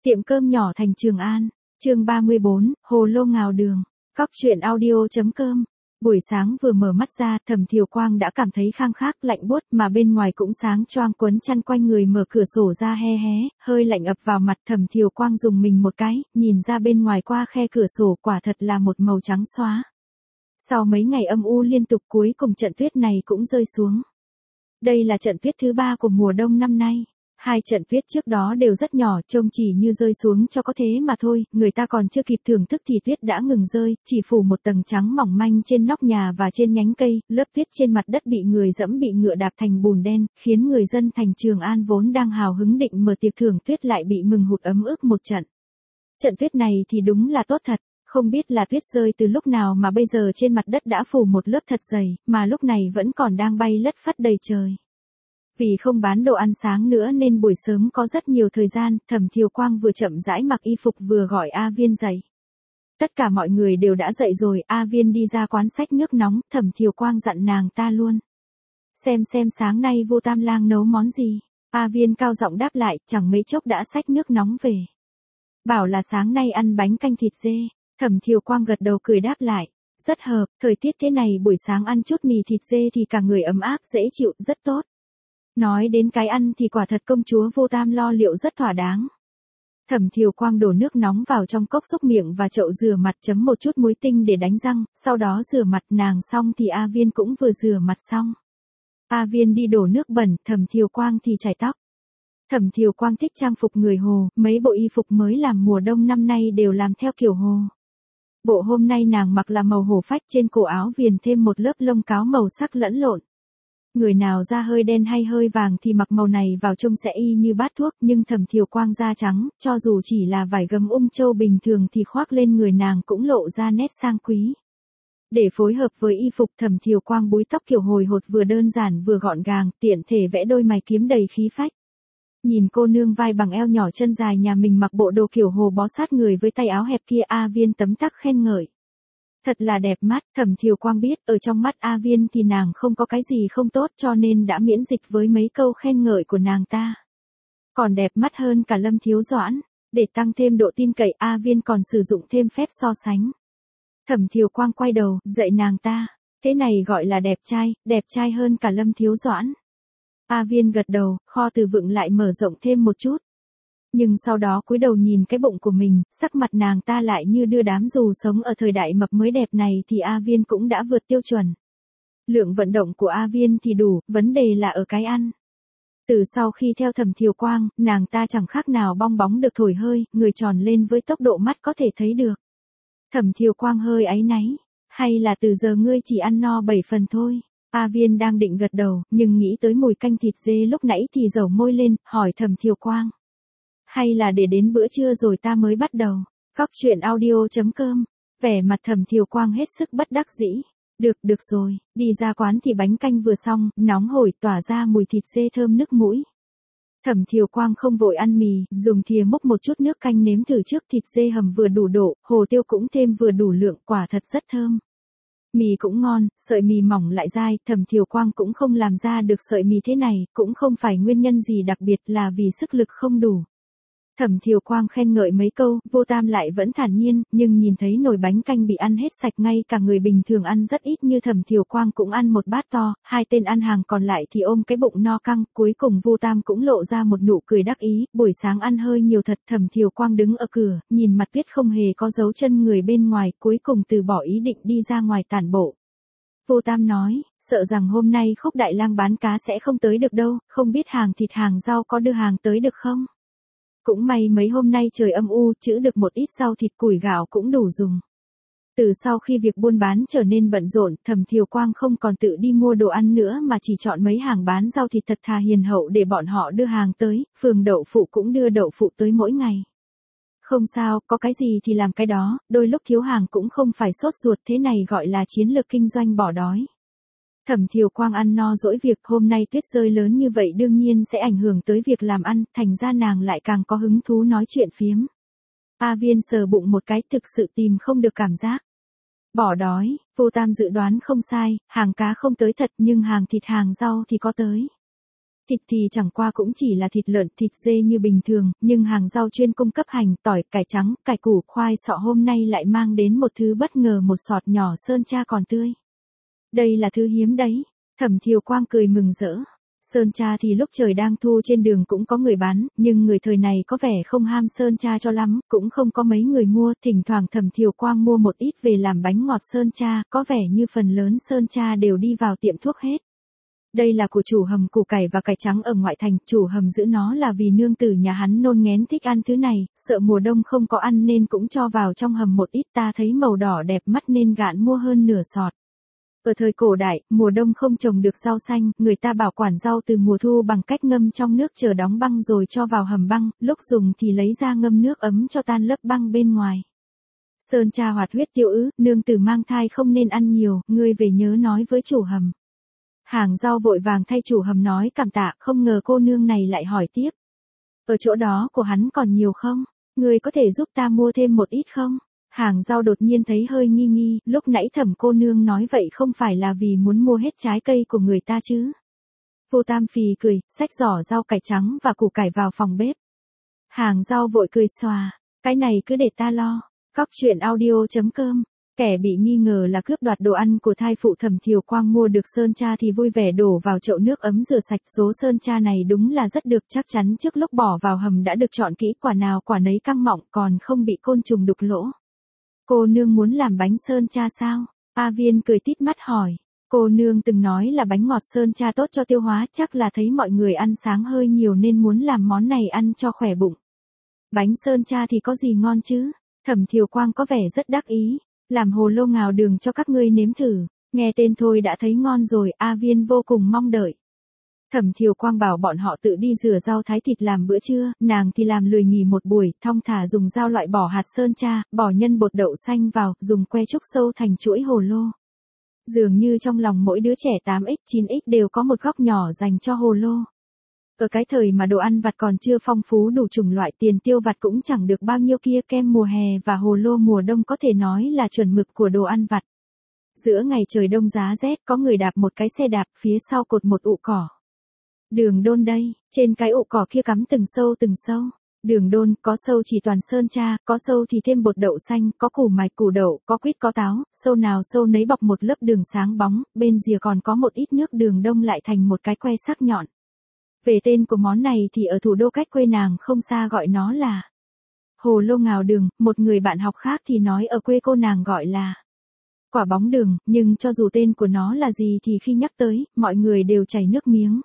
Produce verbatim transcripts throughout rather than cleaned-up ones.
Tiệm cơm nhỏ thành Trường An, chương ba mươi bốn, Hồ Lô Ngào Đường, Cóc truyện audio.com. Buổi sáng vừa mở mắt ra, Thẩm Thiều Quang đã cảm thấy khang khác, lạnh buốt, mà bên ngoài cũng sáng choang, quấn chăn quanh người, mở cửa sổ ra he hé, hơi lạnh ập vào mặt. Thẩm Thiều Quang dùng mình một cái, nhìn ra bên ngoài qua khe cửa sổ, quả thật là một màu trắng xóa. Sau mấy ngày âm u liên tục, cuối cùng trận tuyết này cũng rơi xuống. Đây là trận tuyết thứ ba của mùa đông năm nay. Hai trận tuyết trước đó đều rất nhỏ, trông chỉ như rơi xuống cho có thế mà thôi, người ta còn chưa kịp thưởng thức thì tuyết đã ngừng rơi, chỉ phủ một tầng trắng mỏng manh trên nóc nhà và trên nhánh cây, lớp tuyết trên mặt đất bị người dẫm, bị ngựa đạp thành bùn đen, khiến người dân thành Trường An vốn đang hào hứng định mở tiệc thưởng tuyết lại bị mừng hụt ấm ức một trận. Trận tuyết này thì đúng là tốt thật. Không biết là tuyết rơi từ lúc nào mà bây giờ trên mặt đất đã phủ một lớp thật dày, mà lúc này vẫn còn đang bay lất phất đầy trời. Vì không bán đồ ăn sáng nữa nên buổi sớm có rất nhiều thời gian, Thẩm Thiều Quang vừa chậm rãi mặc y phục vừa gọi A Viên dậy. Tất cả mọi người đều đã dậy rồi, A Viên đi ra quán xách nước nóng, Thẩm Thiều Quang dặn nàng ta luôn. Xem xem sáng nay Vô Tam Lang nấu món gì. A Viên cao giọng đáp lại, chẳng mấy chốc đã xách nước nóng về. Bảo là sáng nay ăn bánh canh thịt dê. Thẩm Thiều Quang gật đầu cười đáp lại. Rất hợp, thời tiết thế này buổi sáng ăn chút mì thịt dê thì cả người ấm áp dễ chịu, rất tốt. Nói đến cái ăn thì quả thật công chúa Vô Tam lo liệu rất thỏa đáng. Thẩm Thiều Quang đổ nước nóng vào trong cốc xúc miệng và chậu rửa mặt, chấm một chút muối tinh để đánh răng, sau đó rửa mặt nàng xong thì A Viên cũng vừa rửa mặt xong. A Viên đi đổ nước bẩn, Thẩm Thiều Quang thì chải tóc. Thẩm Thiều Quang thích trang phục người Hồ, mấy bộ y phục mới làm mùa đông năm nay đều làm theo kiểu Hồ. Bộ hôm nay nàng mặc là màu hổ phách, trên cổ áo viền thêm một lớp lông cáo màu sắc lẫn lộn. Người nào da hơi đen hay hơi vàng thì mặc màu này vào trông sẽ y như bát thuốc, nhưng Thẩm Thiều Quang da trắng, cho dù chỉ là vải gấm ung châu bình thường thì khoác lên người nàng cũng lộ ra nét sang quý. Để phối hợp với y phục, Thẩm Thiều Quang búi tóc kiểu hồi hột, vừa đơn giản vừa gọn gàng, tiện thể vẽ đôi mày kiếm đầy khí phách. Nhìn cô nương vai bằng eo nhỏ chân dài nhà mình mặc bộ đồ kiểu Hồ bó sát người với tay áo hẹp kia, A Viên tấm tắc khen ngợi. Thật là đẹp mắt. Thẩm Thiều Quang biết, ở trong mắt A Viên thì nàng không có cái gì không tốt, cho nên đã miễn dịch với mấy câu khen ngợi của nàng ta. Còn đẹp mắt hơn cả Lâm Thiếu Doãn. Để tăng thêm độ tin cậy, A Viên còn sử dụng thêm phép so sánh. Thẩm Thiều Quang quay đầu, dạy nàng ta. Thế này gọi là đẹp trai, đẹp trai hơn cả Lâm Thiếu Doãn. A Viên gật đầu, kho từ vựng lại mở rộng thêm một chút. Nhưng sau đó cúi đầu nhìn cái bụng của mình, sắc mặt nàng ta lại như đưa đám. Dù sống ở thời đại mập mới đẹp này thì A Viên cũng đã vượt tiêu chuẩn. Lượng vận động của A Viên thì đủ, vấn đề là ở cái ăn. Từ sau khi theo Thẩm Thiều Quang, nàng ta chẳng khác nào bong bóng được thổi hơi, người tròn lên với tốc độ mắt có thể thấy được. Thẩm Thiều Quang hơi áy náy. Hay là từ giờ ngươi chỉ ăn no bảy phần thôi? A Viên đang định gật đầu, nhưng nghĩ tới mùi canh thịt dê lúc nãy thì dầu môi lên, hỏi Thẩm Thiều Quang. Hay là để đến bữa trưa rồi ta mới bắt đầu? Cóc truyện audio.com. Vẻ mặt Thẩm Thiều Quang hết sức bất đắc dĩ. Được, được rồi, đi ra quán thì bánh canh vừa xong, nóng hổi tỏa ra mùi thịt dê thơm nức mũi. Thẩm Thiều Quang không vội ăn mì, dùng thìa múc một chút nước canh nếm thử trước. Thịt dê hầm vừa đủ độ, hồ tiêu cũng thêm vừa đủ lượng, quả thật rất thơm. Mì cũng ngon, sợi mì mỏng lại dai, Thẩm Thiều Quang cũng không làm ra được sợi mì thế này, cũng không phải nguyên nhân gì đặc biệt, là vì sức lực không đủ. Thẩm Thiều Quang khen ngợi mấy câu, Vô Tam lại vẫn thản nhiên, nhưng nhìn thấy nồi bánh canh bị ăn hết sạch, ngay cả người bình thường ăn rất ít như Thẩm Thiều Quang cũng ăn một bát to, hai tên ăn hàng còn lại thì ôm cái bụng no căng, cuối cùng Vô Tam cũng lộ ra một nụ cười đắc ý, buổi sáng ăn hơi nhiều thật. Thẩm Thiều Quang đứng ở cửa, nhìn mặt tuyết không hề có dấu chân người bên ngoài, cuối cùng từ bỏ ý định đi ra ngoài tản bộ. Vô Tam nói, sợ rằng hôm nay Khúc Đại Lang bán cá sẽ không tới được đâu, không biết hàng thịt hàng rau có đưa hàng tới được không? Cũng may mấy hôm nay trời âm u, trữ được một ít rau thịt củi gạo cũng đủ dùng. Từ sau khi việc buôn bán trở nên bận rộn, Thẩm Thiều Quang không còn tự đi mua đồ ăn nữa mà chỉ chọn mấy hàng bán rau thịt thật thà hiền hậu để bọn họ đưa hàng tới, phường đậu phụ cũng đưa đậu phụ tới mỗi ngày. Không sao, có cái gì thì làm cái đó, đôi lúc thiếu hàng cũng không phải sốt ruột, thế này gọi là chiến lược kinh doanh bỏ đói. Thẩm Thiều Quang ăn no dỗi việc, hôm nay tuyết rơi lớn như vậy đương nhiên sẽ ảnh hưởng tới việc làm ăn, thành ra nàng lại càng có hứng thú nói chuyện phiếm. A Viên sờ bụng một cái, thực sự tìm không được cảm giác bỏ đói. Vô Tam dự đoán không sai, hàng cá không tới thật nhưng hàng thịt hàng rau thì có tới. Thịt thì chẳng qua cũng chỉ là thịt lợn, thịt dê như bình thường, nhưng hàng rau chuyên cung cấp hành, tỏi, cải trắng, cải củ, khoai sọ hôm nay lại mang đến một thứ bất ngờ, một sọt nhỏ sơn tra còn tươi. Đây là thứ hiếm đấy. Thẩm Thiều Quang cười mừng rỡ. Sơn tra thì lúc trời đang thu trên đường cũng có người bán, nhưng người thời này có vẻ không ham sơn tra cho lắm, cũng không có mấy người mua, thỉnh thoảng Thẩm Thiều Quang mua một ít về làm bánh ngọt sơn tra, có vẻ như phần lớn sơn tra đều đi vào tiệm thuốc hết. Đây là của chủ hầm củ cải và cải trắng ở ngoại thành, chủ hầm giữ nó là vì nương tử nhà hắn nôn nghén thích ăn thứ này, sợ mùa đông không có ăn nên cũng cho vào trong hầm một ít, ta thấy màu đỏ đẹp mắt nên gạn mua hơn nửa sọt. Ở thời cổ đại, mùa đông không trồng được rau xanh, người ta bảo quản rau từ mùa thu bằng cách ngâm trong nước chờ đóng băng rồi cho vào hầm băng, lúc dùng thì lấy ra ngâm nước ấm cho tan lớp băng bên ngoài. Sơn tra hoạt huyết tiêu ứ, nương tử mang thai không nên ăn nhiều, ngươi về nhớ nói với chủ hầm. Hàng rau vội vàng thay chủ hầm nói cảm tạ, không ngờ cô nương này lại hỏi tiếp. Ở chỗ đó của hắn còn nhiều không? Ngươi có thể giúp ta mua thêm một ít không? Hàng rau đột nhiên thấy hơi nghi nghi, lúc nãy Thẩm cô nương nói vậy không phải là vì muốn mua hết trái cây của người ta chứ? Vô Tam phì cười, xách giỏ rau cải trắng và củ cải vào phòng bếp. Hàng rau vội cười xòa, cái này cứ để ta lo. Cóc truyện audio chấm com. Kẻ bị nghi ngờ là cướp đoạt đồ ăn của thai phụ Thẩm Thiều Quang mua được sơn tra thì vui vẻ đổ vào chậu nước ấm rửa sạch, số sơn tra này đúng là rất được, chắc chắn trước lúc bỏ vào hầm đã được chọn kỹ, quả nào quả nấy căng mọng còn không bị côn trùng đục lỗ. Cô nương muốn làm bánh sơn tra sao? A Viên cười tít mắt hỏi. Cô nương từng nói là bánh ngọt sơn tra tốt cho tiêu hóa, chắc là thấy mọi người ăn sáng hơi nhiều nên muốn làm món này ăn cho khỏe bụng. Bánh sơn tra thì có gì ngon chứ? Thẩm Thiều Quang có vẻ rất đắc ý. Làm hồ lô ngào đường cho các ngươi nếm thử, nghe tên thôi đã thấy ngon rồi, A Viên vô cùng mong đợi. Thẩm Thiều Quang bảo bọn họ tự đi rửa rau thái thịt làm bữa trưa, nàng thì làm lười nghỉ một buổi, thong thả dùng dao loại bỏ hạt sơn tra, bỏ nhân bột đậu xanh vào, dùng que trúc sâu thành chuỗi hồ lô. Dường như trong lòng mỗi đứa trẻ tám x, chín x đều có một góc nhỏ dành cho hồ lô. Ở cái thời mà đồ ăn vặt còn chưa phong phú đủ chủng loại, tiền tiêu vặt cũng chẳng được bao nhiêu kia, kem mùa hè và hồ lô mùa đông có thể nói là chuẩn mực của đồ ăn vặt. Giữa ngày trời đông giá rét, có người đạp một cái xe đạp, phía sau cột một ụ cỏ. Đường đôn đây, trên cái ụ cỏ kia cắm từng sâu từng sâu. Đường đôn, có sâu chỉ toàn sơn tra, có sâu thì thêm bột đậu xanh, có củ mạch củ đậu, có quýt có táo, sâu nào sâu nấy bọc một lớp đường sáng bóng, bên rìa còn có một ít nước đường đông lại thành một cái que sắc nhọn. Về tên của món này thì ở thủ đô cách quê nàng không xa gọi nó là hồ lô ngào đường, một người bạn học khác thì nói ở quê cô nàng gọi là quả bóng đường, nhưng cho dù tên của nó là gì thì khi nhắc tới, mọi người đều chảy nước miếng.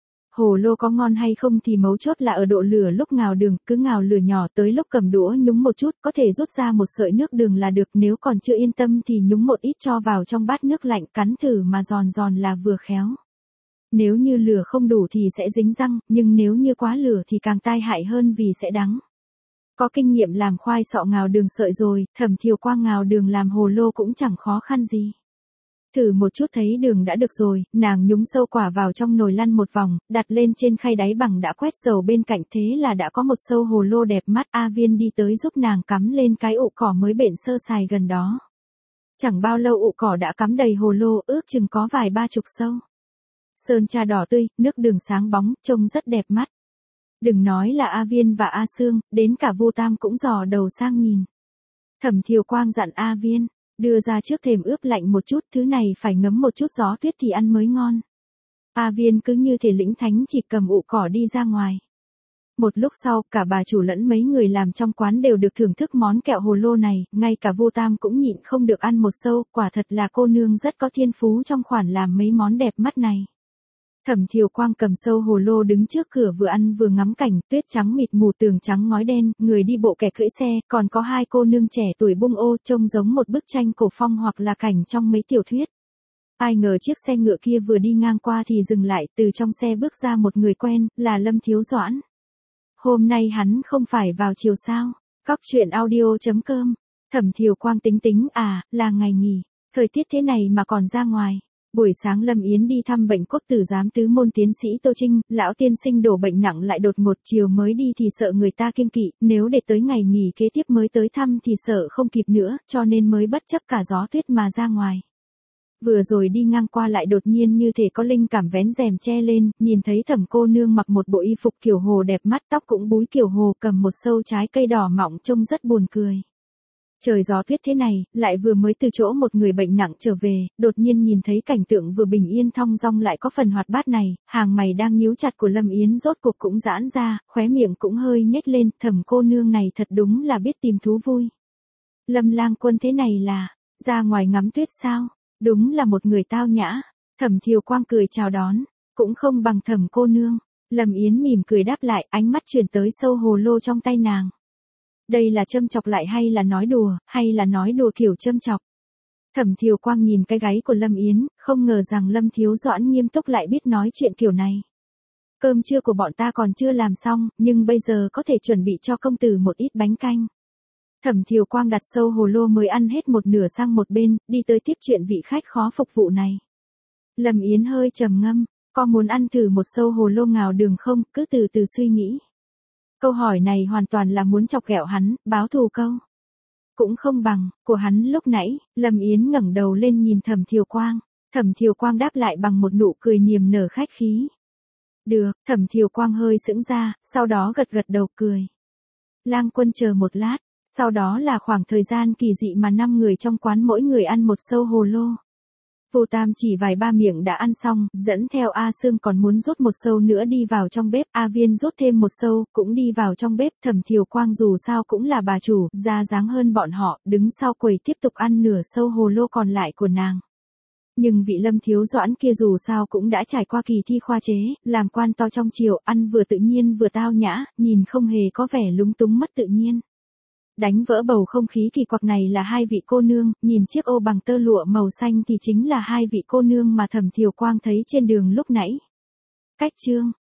Hồ lô có ngon hay không thì mấu chốt là ở độ lửa lúc ngào đường, cứ ngào lửa nhỏ tới lúc cầm đũa nhúng một chút, có thể rút ra một sợi nước đường là được, nếu còn chưa yên tâm thì nhúng một ít cho vào trong bát nước lạnh, cắn thử mà giòn giòn là vừa khéo. Nếu như lửa không đủ thì sẽ dính răng, nhưng nếu như quá lửa thì càng tai hại hơn vì sẽ đắng. Có kinh nghiệm làm khoai sọ ngào đường sợi rồi, Thẩm Thiều Quang ngào đường làm hồ lô cũng chẳng khó khăn gì. Thử một chút thấy đường đã được rồi, nàng nhúng sâu quả vào trong nồi lăn một vòng, đặt lên trên khay đáy bằng đã quét dầu bên cạnh, thế là đã có một sâu hồ lô đẹp mắt. A Viên đi tới giúp nàng cắm lên cái ụ cỏ mới bện sơ sài gần đó. Chẳng bao lâu ụ cỏ đã cắm đầy hồ lô, ước chừng có vài ba chục sâu. Sơn tra đỏ tươi, nước đường sáng bóng, trông rất đẹp mắt. Đừng nói là A Viên và A Sương, đến cả Vô Tam cũng dò đầu sang nhìn. Thẩm Thiều Quang dặn A Viên, đưa ra trước thềm ướp lạnh một chút, thứ này phải ngấm một chút gió tuyết thì ăn mới ngon. A Viên cứ như thể lĩnh thánh chỉ cầm ụ cỏ đi ra ngoài. Một lúc sau, cả bà chủ lẫn mấy người làm trong quán đều được thưởng thức món kẹo hồ lô này, ngay cả Vô Tam cũng nhịn không được ăn một sâu, quả thật là cô nương rất có thiên phú trong khoản làm mấy món đẹp mắt này. Thẩm Thiều Quang cầm sâu hồ lô đứng trước cửa vừa ăn vừa ngắm cảnh, tuyết trắng mịt mù, tường trắng ngói đen, người đi bộ kẻ cưỡi xe, còn có hai cô nương trẻ tuổi bung ô, trông giống một bức tranh cổ phong hoặc là cảnh trong mấy tiểu thuyết. Ai ngờ chiếc xe ngựa kia vừa đi ngang qua thì dừng lại, từ trong xe bước ra một người quen, là Lâm Thiếu Doãn. Hôm nay hắn không phải vào chiều sao? Cóc truyện audio chấm com. Thẩm Thiều Quang tính tính, à, là ngày nghỉ, thời tiết thế này mà còn ra ngoài. Buổi sáng Lâm Yến đi thăm bệnh cốt tử giám tứ môn tiến sĩ Tô Trinh, lão tiên sinh đổ bệnh nặng lại đột ngột, chiều mới đi thì sợ người ta kiêng kỵ, nếu để tới ngày nghỉ kế tiếp mới tới thăm thì sợ không kịp nữa, cho nên mới bất chấp cả gió tuyết mà ra ngoài. Vừa rồi đi ngang qua lại đột nhiên như thể có linh cảm vén rèm che lên, nhìn thấy Thẩm cô nương mặc một bộ y phục kiểu hồ đẹp mắt, tóc cũng búi kiểu hồ, cầm một sâu trái cây đỏ mọng trông rất buồn cười. Trời gió tuyết thế này, lại vừa mới từ chỗ một người bệnh nặng trở về, đột nhiên nhìn thấy cảnh tượng vừa bình yên thong dong lại có phần hoạt bát này, hàng mày đang nhíu chặt của Lâm Yến rốt cuộc cũng giãn ra, khóe miệng cũng hơi nhếch lên, Thẩm cô nương này thật đúng là biết tìm thú vui. Lâm lang quân thế này là, ra ngoài ngắm tuyết sao? Đúng là một người tao nhã. Thẩm Thiều Quang cười chào đón, cũng không bằng Thẩm cô nương. Lâm Yến mỉm cười đáp lại, ánh mắt chuyển tới sâu hồ lô trong tay nàng. Đây là châm chọc lại hay là nói đùa, hay là nói đùa kiểu châm chọc? Thẩm Thiều Quang nhìn cái gáy của Lâm Yến, không ngờ rằng Lâm Thiếu Doãn nghiêm túc lại biết nói chuyện kiểu này. Cơm trưa của bọn ta còn chưa làm xong, nhưng bây giờ có thể chuẩn bị cho công tử một ít bánh canh. Thẩm Thiều Quang đặt sâu hồ lô mới ăn hết một nửa sang một bên, đi tới tiếp chuyện vị khách khó phục vụ này. Lâm Yến hơi trầm ngâm, có muốn ăn thử một sâu hồ lô ngào đường không, cứ từ từ suy nghĩ. Câu hỏi này hoàn toàn là muốn chọc ghẹo hắn, báo thù câu. Cũng không bằng, của hắn lúc nãy, Lâm Yến ngẩng đầu lên nhìn Thẩm Thiều Quang. Thẩm Thiều Quang đáp lại bằng một nụ cười niềm nở khách khí. Được, Thẩm Thiều Quang hơi sững ra, sau đó gật gật đầu cười. Lang quân chờ một lát. Sau đó là khoảng thời gian kỳ dị mà năm người trong quán mỗi người ăn một sâu hồ lô. Vô Tam chỉ vài ba miệng đã ăn xong, dẫn theo A Sương còn muốn rút một sâu nữa đi vào trong bếp, A Viên rút thêm một sâu, cũng đi vào trong bếp, Thẩm Thiều Quang dù sao cũng là bà chủ, ra dáng hơn bọn họ, đứng sau quầy tiếp tục ăn nửa sâu hồ lô còn lại của nàng. Nhưng vị Lâm Thiếu Doãn kia dù sao cũng đã trải qua kỳ thi khoa chế, làm quan to trong triều, ăn vừa tự nhiên vừa tao nhã, nhìn không hề có vẻ lúng túng mất tự nhiên. Đánh vỡ bầu không khí kỳ quặc này là hai vị cô nương, nhìn chiếc ô bằng tơ lụa màu xanh thì chính là hai vị cô nương mà Thẩm Thiều Quang thấy trên đường lúc nãy. Cách chương